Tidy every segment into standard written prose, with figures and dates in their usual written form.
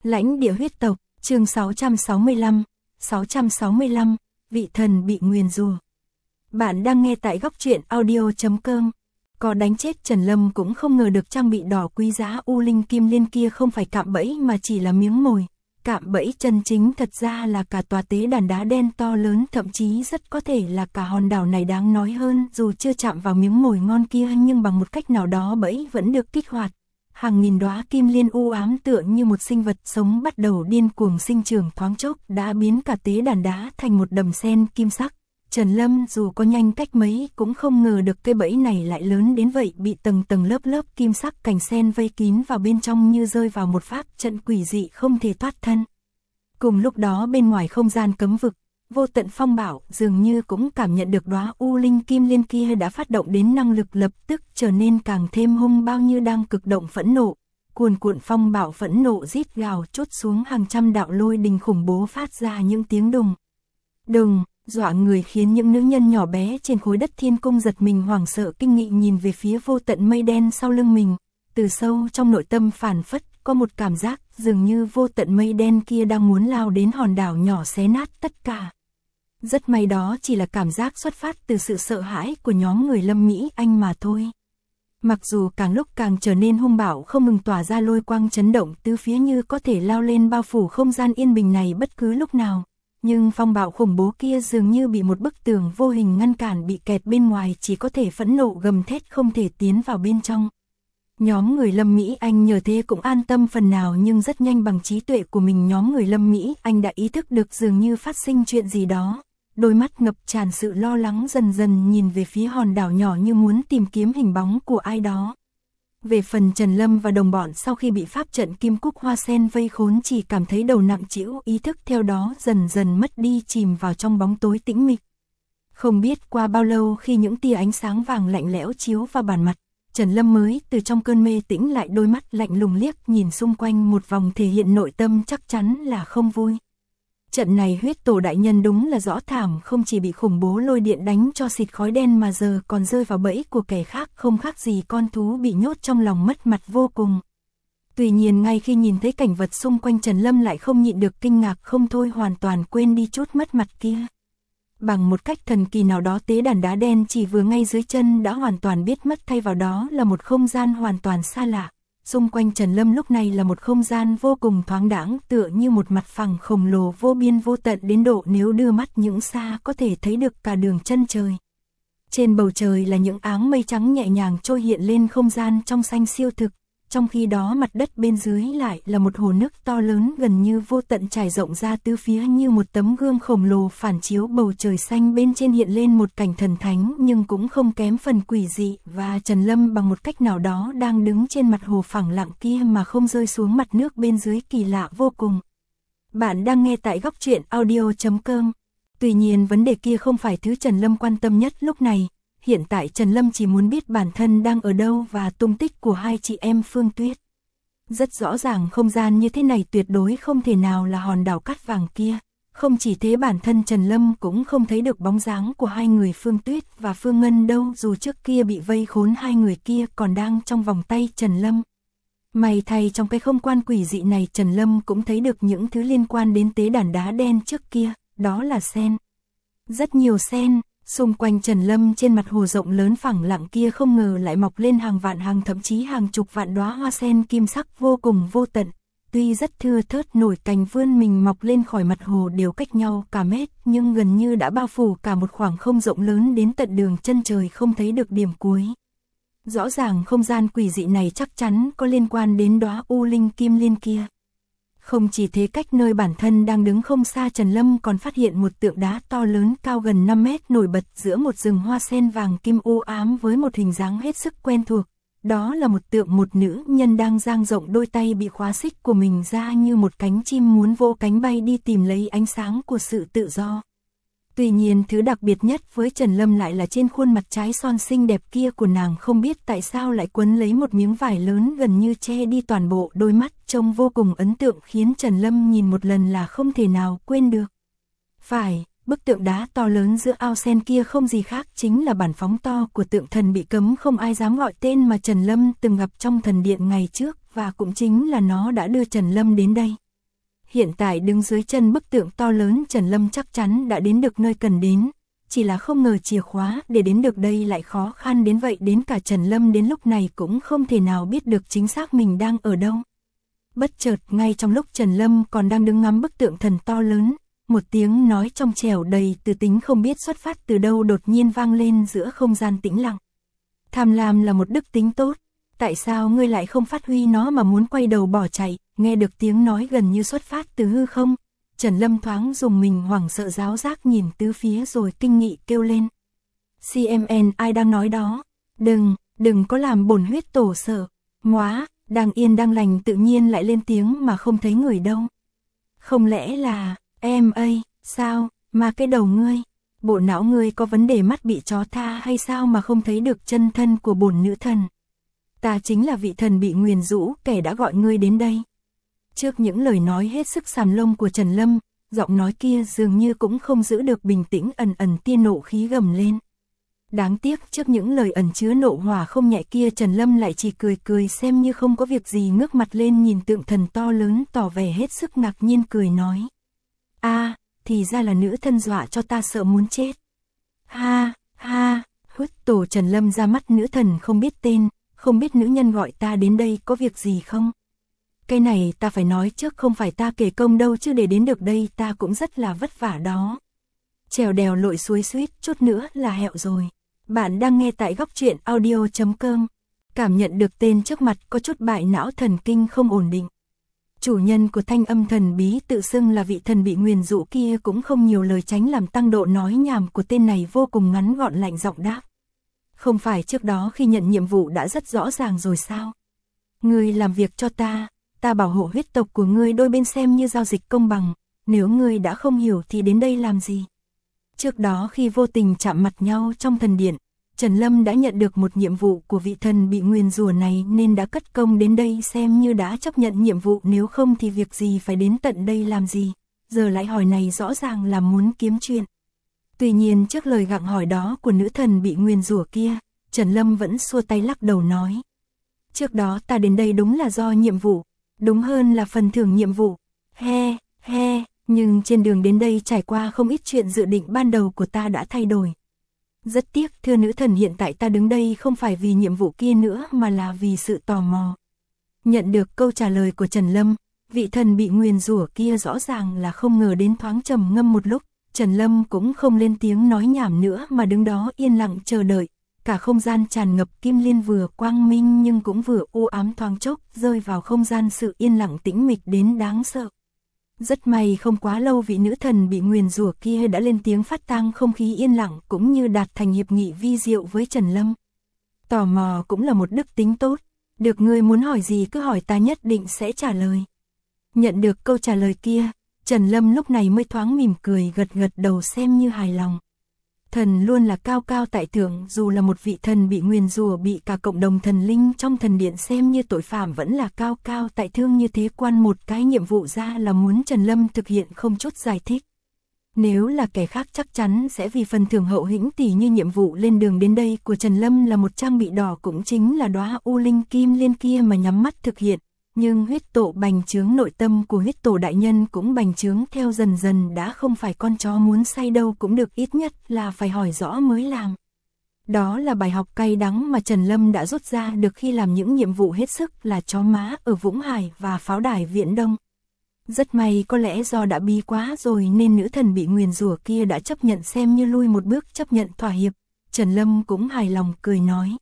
Lãnh địa huyết tộc, chương 665, vị thần bị nguyền rủa. Bạn đang nghe tại góc truyện audio.com. Có đánh chết Trần Lâm cũng không ngờ được trang bị đỏ quý giá U Linh Kim Liên kia không phải cạm bẫy mà chỉ là miếng mồi. Cạm bẫy chân chính thật ra là cả tòa tế đàn đá đen to lớn, thậm chí rất có thể là cả hòn đảo này. Đáng nói hơn, dù chưa chạm vào miếng mồi ngon kia nhưng bằng một cách nào đó bẫy vẫn được kích hoạt. Hàng nghìn đóa kim liên u ám tựa như một sinh vật sống bắt đầu điên cuồng sinh trưởng, thoáng chốc đã biến cả tế đàn đá thành một đầm sen kim sắc. Trần Lâm dù có nhanh cách mấy cũng không ngờ được cái bẫy này lại lớn đến vậy, bị tầng tầng lớp lớp kim sắc cành sen vây kín vào bên trong như rơi vào một pháp trận quỷ dị không thể thoát thân. Cùng lúc đó bên ngoài không gian cấm vực, Vô Tận Phong Bảo dường như cũng cảm nhận được đóa U Linh Kim Liên kia đã phát động đến năng lực lập tức trở nên càng thêm hung bao, như đang cực động phẫn nộ. Cuồn cuộn phong bảo phẫn nộ rít gào chốt xuống hàng trăm đạo lôi đình khủng bố, phát ra những tiếng đùng dọa người, khiến những nữ nhân nhỏ bé trên khối đất thiên cung giật mình hoảng sợ kinh nghị nhìn về phía vô tận mây đen sau lưng mình. Từ sâu trong nội tâm phản phất có một cảm giác dường như vô tận mây đen kia đang muốn lao đến hòn đảo nhỏ xé nát tất cả. Rất may đó chỉ là cảm giác xuất phát từ sự sợ hãi của nhóm người Lâm Mỹ Anh mà thôi. Mặc dù càng lúc càng trở nên hung bạo, không ngừng tỏa ra lôi quang chấn động tứ phía như có thể lao lên bao phủ không gian yên bình này bất cứ lúc nào. Nhưng phong bạo khủng bố kia dường như bị một bức tường vô hình ngăn cản, bị kẹt bên ngoài, chỉ có thể phẫn nộ gầm thét không thể tiến vào bên trong. Nhóm người Lâm Mỹ Anh nhờ thế cũng an tâm phần nào, nhưng rất nhanh bằng trí tuệ của mình nhóm người Lâm Mỹ Anh đã ý thức được dường như phát sinh chuyện gì đó. Đôi mắt ngập tràn sự lo lắng dần dần nhìn về phía hòn đảo nhỏ như muốn tìm kiếm hình bóng của ai đó. Về phần Trần Lâm và đồng bọn, sau khi bị pháp trận Kim Cúc Hoa Sen vây khốn chỉ cảm thấy đầu nặng trĩu, ý thức theo đó dần dần mất đi, chìm vào trong bóng tối tĩnh mịch. Không biết qua bao lâu, khi những tia ánh sáng vàng lạnh lẽo chiếu vào bản mặt, Trần Lâm mới từ trong cơn mê tĩnh lại, đôi mắt lạnh lùng liếc nhìn xung quanh một vòng, thể hiện nội tâm chắc chắn là không vui. Trận này huyết tổ đại nhân đúng là rõ thảm, không chỉ bị khủng bố lôi điện đánh cho xịt khói đen mà giờ còn rơi vào bẫy của kẻ khác, không khác gì con thú bị nhốt trong lòng, mất mặt vô cùng. Tuy nhiên ngay khi nhìn thấy cảnh vật xung quanh, Trần Lâm lại không nhịn được kinh ngạc không thôi, hoàn toàn quên đi chút mất mặt kia. Bằng một cách thần kỳ nào đó, tế đàn đá đen chỉ vừa ngay dưới chân đã hoàn toàn biết mất, thay vào đó là một không gian hoàn toàn xa lạ. Xung quanh Trần Lâm lúc này là một không gian vô cùng thoáng đãng, tựa như một mặt phẳng khổng lồ vô biên vô tận đến độ nếu đưa mắt những xa có thể thấy được cả đường chân trời. Trên bầu trời là những áng mây trắng nhẹ nhàng trôi hiện lên không gian trong xanh siêu thực, trong khi đó mặt đất bên dưới lại là một hồ nước to lớn gần như vô tận trải rộng ra tứ phía như một tấm gương khổng lồ phản chiếu bầu trời xanh bên trên, hiện lên một cảnh thần thánh nhưng cũng không kém phần quỷ dị. Và Trần Lâm bằng một cách nào đó đang đứng trên mặt hồ phẳng lặng kia mà không rơi xuống mặt nước bên dưới, kỳ lạ vô cùng. Bạn đang nghe tại góc truyện audio.com. Tuy nhiên vấn đề kia không phải thứ Trần Lâm quan tâm nhất lúc này. Hiện tại Trần Lâm chỉ muốn biết bản thân đang ở đâu và tung tích của hai chị em Phương Tuyết. Rất rõ ràng không gian như thế này tuyệt đối không thể nào là hòn đảo cát vàng kia. Không chỉ thế, bản thân Trần Lâm cũng không thấy được bóng dáng của hai người Phương Tuyết và Phương Ngân đâu, dù trước kia bị vây khốn hai người kia còn đang trong vòng tay Trần Lâm. May thay trong cái không gian quỷ dị này, Trần Lâm cũng thấy được những thứ liên quan đến tế đàn đá đen trước kia, đó là sen. Rất nhiều sen. Xung quanh Trần Lâm trên mặt hồ rộng lớn phẳng lặng kia không ngờ lại mọc lên hàng vạn, hàng thậm chí hàng chục vạn đóa hoa sen kim sắc vô cùng vô tận. Tuy rất thưa thớt, nổi cành vươn mình mọc lên khỏi mặt hồ đều cách nhau cả mét, nhưng gần như đã bao phủ cả một khoảng không rộng lớn đến tận đường chân trời, không thấy được điểm cuối. Rõ ràng không gian quỷ dị này chắc chắn có liên quan đến đóa U Linh Kim Liên kia. Không chỉ thế, cách nơi bản thân đang đứng không xa, Trần Lâm còn phát hiện một tượng đá to lớn cao gần 5 mét nổi bật giữa một rừng hoa sen vàng kim u ám với một hình dáng hết sức quen thuộc. Đó là một tượng một nữ nhân đang dang rộng đôi tay bị khóa xích của mình ra như một cánh chim muốn vỗ cánh bay đi tìm lấy ánh sáng của sự tự do. Tuy nhiên thứ đặc biệt nhất với Trần Lâm lại là trên khuôn mặt trái son xinh đẹp kia của nàng, không biết tại sao lại quấn lấy một miếng vải lớn gần như che đi toàn bộ đôi mắt, trông vô cùng ấn tượng, khiến Trần Lâm nhìn một lần là không thể nào quên được. Phải, bức tượng đá to lớn giữa ao sen kia không gì khác chính là bản phóng to của tượng thần bị cấm không ai dám gọi tên mà Trần Lâm từng gặp trong thần điện ngày trước, và cũng chính là nó đã đưa Trần Lâm đến đây. Hiện tại đứng dưới chân bức tượng to lớn, Trần Lâm chắc chắn đã đến được nơi cần đến, chỉ là không ngờ chìa khóa để đến được đây lại khó khăn đến vậy, đến cả Trần Lâm đến lúc này cũng không thể nào biết được chính xác mình đang ở đâu. Bất chợt, ngay trong lúc Trần Lâm còn đang đứng ngắm bức tượng thần to lớn, một tiếng nói trong trẻo đầy từ tính không biết xuất phát từ đâu đột nhiên vang lên giữa không gian tĩnh lặng. Tham lam là một đức tính tốt, tại sao ngươi lại không phát huy nó mà muốn quay đầu bỏ chạy? Nghe được tiếng nói gần như xuất phát từ hư không, Trần Lâm thoáng dùng mình, hoảng sợ giáo giác nhìn tứ phía rồi kinh nghị kêu lên. CMN, ai đang nói đó? Đừng có làm bổn huyết tổ sợ. Móa, đang yên đang lành tự nhiên lại lên tiếng mà không thấy người đâu. Không lẽ là, em ơi, sao, mà cái đầu ngươi, bộ não ngươi có vấn đề, mắt bị chó tha hay sao mà không thấy được chân thân của bổn nữ thần? Ta chính là vị thần bị nguyền rũ, kẻ đã gọi ngươi đến đây. Trước những lời nói hết sức sàm lông của Trần Lâm, giọng nói kia dường như cũng không giữ được bình tĩnh, ẩn ẩn tia nộ khí gầm lên. Đáng tiếc trước những lời ẩn chứa nộ hỏa không nhẹ kia, Trần Lâm lại chỉ cười cười xem như không có việc gì, ngước mặt lên nhìn tượng thần to lớn tỏ vẻ hết sức ngạc nhiên, cười nói. Thì ra là nữ thân, dọa cho ta sợ muốn chết. Ha, huyết tổ Trần Lâm ra mắt, nữ thần không biết tên, không biết nữ nhân gọi ta đến đây có việc gì không? Cái này ta phải nói trước, không phải ta kể công đâu chứ, để đến được đây ta cũng rất là vất vả đó. Trèo đèo lội suối suýt chút nữa là hẹo rồi. Bạn đang nghe tại góc truyện audio.com. Cảm nhận được tên trước mặt có chút bại não, thần kinh không ổn định. Chủ nhân của thanh âm thần bí tự xưng là vị thần bị nguyền rũ kia cũng không nhiều lời, tránh làm tăng độ nói nhảm của tên này, vô cùng ngắn gọn lạnh giọng đáp. Không phải trước đó khi nhận nhiệm vụ đã rất rõ ràng rồi sao? Ngươi làm việc cho ta bảo hộ huyết tộc của ngươi, đôi bên xem như giao dịch công bằng, nếu ngươi đã không hiểu thì đến đây làm gì? Trước đó khi vô tình chạm mặt nhau trong thần điện, Trần Lâm đã nhận được một nhiệm vụ của vị thần bị nguyền rủa này nên đã cất công đến đây, xem như đã chấp nhận nhiệm vụ, nếu không thì việc gì phải đến tận đây làm gì, giờ lại hỏi này rõ ràng là muốn kiếm chuyện. Tuy nhiên trước lời gặng hỏi đó của nữ thần bị nguyền rủa kia, Trần Lâm vẫn xua tay lắc đầu nói. Trước đó ta đến đây đúng là do nhiệm vụ, đúng hơn là phần thưởng nhiệm vụ. Nhưng trên đường đến đây trải qua không ít chuyện, dự định ban đầu của ta đã thay đổi. Rất tiếc thưa nữ thần, hiện tại ta đứng đây không phải vì nhiệm vụ kia nữa mà là vì sự tò mò. Nhận được câu trả lời của Trần Lâm, vị thần bị nguyền rủa kia rõ ràng là không ngờ đến, thoáng trầm ngâm một lúc, Trần Lâm cũng không lên tiếng nói nhảm nữa mà đứng đó yên lặng chờ đợi. Cả không gian tràn ngập kim liên, vừa quang minh nhưng cũng vừa u ám, thoáng chốc rơi vào không gian sự yên lặng tĩnh mịch đến đáng sợ. Rất may không quá lâu vị nữ thần bị nguyền rủa kia đã lên tiếng phát tang không khí yên lặng, cũng như đạt thành hiệp nghị vi diệu với Trần Lâm. Tò mò cũng là một đức tính tốt, được ngươi muốn hỏi gì cứ hỏi, ta nhất định sẽ trả lời. Nhận được câu trả lời kia, Trần Lâm lúc này mới thoáng mỉm cười, gật gật đầu xem như hài lòng. Thần luôn là cao cao tại thượng, dù là một vị thần bị nguyền rủa, bị cả cộng đồng thần linh trong thần điện xem như tội phạm, vẫn là cao cao tại thượng như thế. Quan một cái nhiệm vụ ra là muốn Trần Lâm thực hiện, không chút giải thích. Nếu là kẻ khác chắc chắn sẽ vì phần thưởng hậu hĩnh, tỉ như nhiệm vụ lên đường đến đây của Trần Lâm là một trang bị đỏ, cũng chính là đóa u linh kim liên kia mà nhắm mắt thực hiện. Nhưng huyết tổ bành trướng, nội tâm của huyết tổ đại nhân cũng bành trướng theo dần dần, đã không phải con chó muốn say đâu cũng được, ít nhất là phải hỏi rõ mới làm. Đó là bài học cay đắng mà Trần Lâm đã rút ra được khi làm những nhiệm vụ hết sức là chó má ở Vũng Hải và pháo đài Viễn Đông. Rất may, có lẽ do đã bí quá rồi nên nữ thần bị nguyền rủa kia đã chấp nhận, xem như lui một bước, chấp nhận thỏa hiệp. Trần Lâm cũng hài lòng cười nói.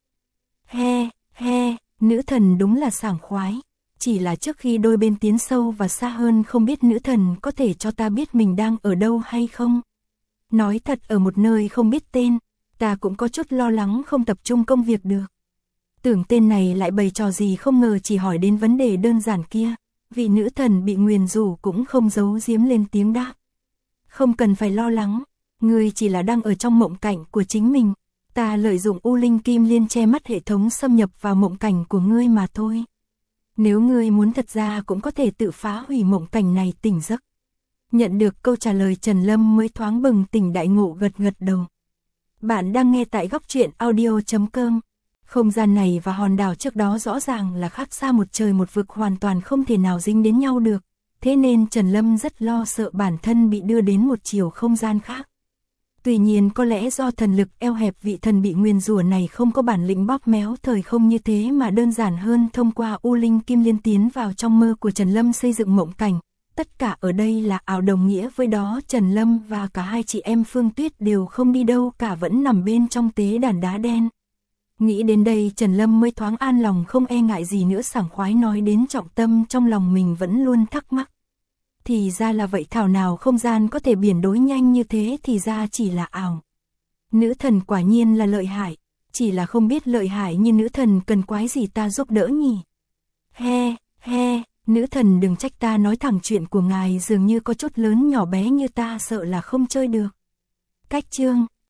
Nữ thần đúng là sảng khoái. Chỉ là trước khi đôi bên tiến sâu và xa hơn, không biết nữ thần có thể cho ta biết mình đang ở đâu hay không? Nói thật, ở một nơi không biết tên, ta cũng có chút lo lắng không tập trung công việc được. Tưởng tên này lại bày trò gì, không ngờ chỉ hỏi đến vấn đề đơn giản kia. Vị nữ thần bị nguyền rủa cũng không giấu giếm lên tiếng đáp. Không cần phải lo lắng, ngươi chỉ là đang ở trong mộng cảnh của chính mình. Ta lợi dụng u linh kim liên che mắt hệ thống xâm nhập vào mộng cảnh của ngươi mà thôi. Nếu ngươi muốn thật ra cũng có thể tự phá hủy mộng cảnh này, tỉnh giấc. Nhận được câu trả lời, Trần Lâm mới thoáng bừng tỉnh đại ngộ, gật gật đầu. Bạn đang nghe tại góc truyện audio.com. Không gian này và hòn đảo trước đó rõ ràng là khác xa một trời một vực, hoàn toàn không thể nào dính đến nhau được. Thế nên Trần Lâm rất lo sợ bản thân bị đưa đến một chiều không gian khác. Tuy nhiên có lẽ do thần lực eo hẹp, vị thần bị nguyền rủa này không có bản lĩnh bóp méo thời không như thế mà đơn giản hơn thông qua U Linh Kim Liên tiến vào trong mơ của Trần Lâm xây dựng mộng cảnh. Tất cả ở đây là ảo, đồng nghĩa với đó Trần Lâm và cả hai chị em Phương Tuyết đều không đi đâu cả, vẫn nằm bên trong tế đàn đá đen. Nghĩ đến đây Trần Lâm mới thoáng an lòng, không e ngại gì nữa, sảng khoái nói đến trọng tâm trong lòng mình vẫn luôn thắc mắc. Thì ra là vậy, thảo nào không gian có thể biến đổi nhanh như thế, thì ra chỉ là ảo. Nữ thần quả nhiên là lợi hại, chỉ là không biết lợi hại như nữ thần cần quái gì ta giúp đỡ nhỉ. He, nữ thần đừng trách ta nói thẳng, chuyện của ngài dường như có chút lớn nhỏ bé như ta sợ là không chơi được. Cách chương